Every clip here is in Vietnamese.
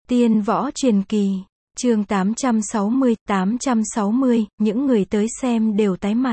Tiên võ truyền kỳ, chương 860, những người tới xem đều tái mặt.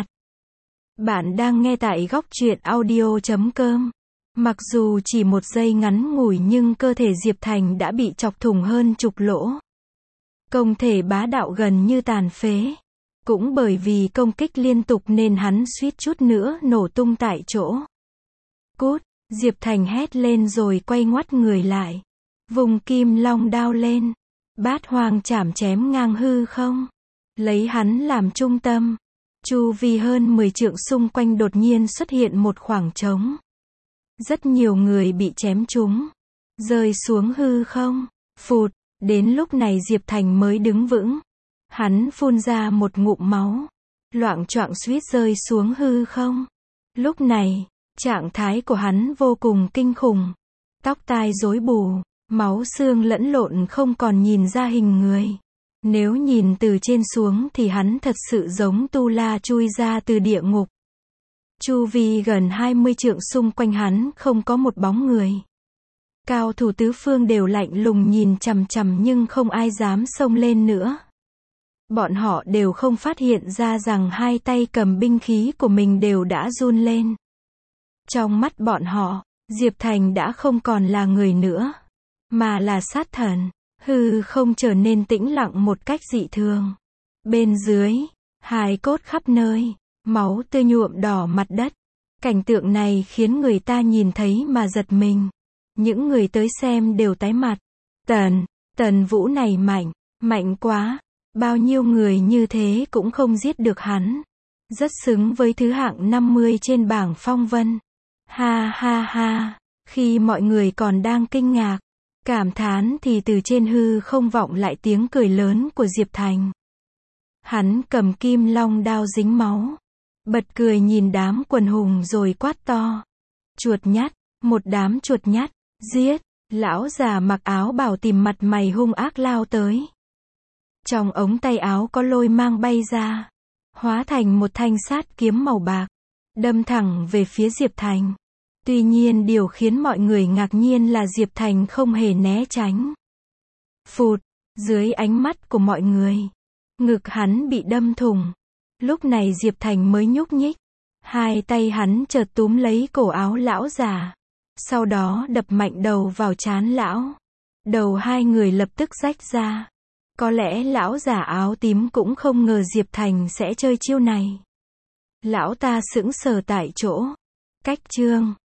Bạn đang nghe tại góc truyện audio.com. Mặc dù chỉ một giây ngắn ngủi nhưng cơ thể Diệp Thành đã bị chọc thủng hơn chục lỗ. Công thể bá đạo gần như tàn phế. Cũng bởi vì công kích liên tục nên hắn suýt chút nữa nổ tung tại chỗ. Cút, Diệp Thành hét lên rồi quay ngoắt người lại. Vùng kim long đao lên. Bát hoang chảm chém ngang hư không. Lấy hắn làm trung tâm. Chu vi hơn 10 trượng xung quanh đột nhiên xuất hiện một khoảng trống. Rất nhiều người bị chém trúng. Rơi xuống hư không. Phụt, đến lúc này Diệp Thành mới đứng vững. Hắn phun ra một ngụm máu. Loạng choạng suýt rơi xuống hư không. Lúc này, trạng thái của hắn vô cùng kinh khủng. Tóc tai rối bù. Máu xương lẫn lộn không còn nhìn ra hình người. Nếu nhìn từ trên xuống thì hắn thật sự giống Tu La chui ra từ địa ngục. Chu vi gần 20 trượng xung quanh hắn không có một bóng người. Cao thủ tứ phương đều lạnh lùng nhìn chằm chằm nhưng không ai dám xông lên nữa. Bọn họ đều không phát hiện ra rằng hai tay cầm binh khí của mình đều đã run lên. Trong mắt bọn họ, Diệp Thành đã không còn là người nữa, mà là sát thần. Hư không trở nên tĩnh lặng một cách dị thường. Bên dưới, hài cốt khắp nơi, máu tươi nhuộm đỏ mặt đất. Cảnh tượng này khiến người ta nhìn thấy mà giật mình. Những người tới xem đều tái mặt. Tần Vũ này mạnh quá. Bao nhiêu người như thế cũng không giết được hắn. Rất xứng với thứ hạng 50 trên bảng phong vân. Ha ha ha. Khi mọi người còn đang kinh ngạc, cảm thán thì từ trên hư không vọng lại tiếng cười lớn của Diệp Thành. Hắn cầm kim long đao dính máu. Bật cười nhìn đám quần hùng rồi quát to. Chuột nhắt, một đám chuột nhắt, giết. Lão già mặc áo bào tìm mặt mày hung ác lao tới. Trong ống tay áo có lôi mang bay ra. Hóa thành một thanh sát kiếm màu bạc. Đâm thẳng về phía Diệp Thành. Tuy nhiên điều khiến mọi người ngạc nhiên là Diệp Thành không hề né tránh. Phụt, dưới ánh mắt của mọi người, ngực hắn bị đâm thủng. Lúc này Diệp Thành mới nhúc nhích. Hai tay hắn chợt túm lấy cổ áo lão già. Sau đó đập mạnh đầu vào trán lão. Đầu hai người lập tức rách ra. Có lẽ lão già áo tím cũng không ngờ Diệp Thành sẽ chơi chiêu này. Lão ta sững sờ tại chỗ. Cách chương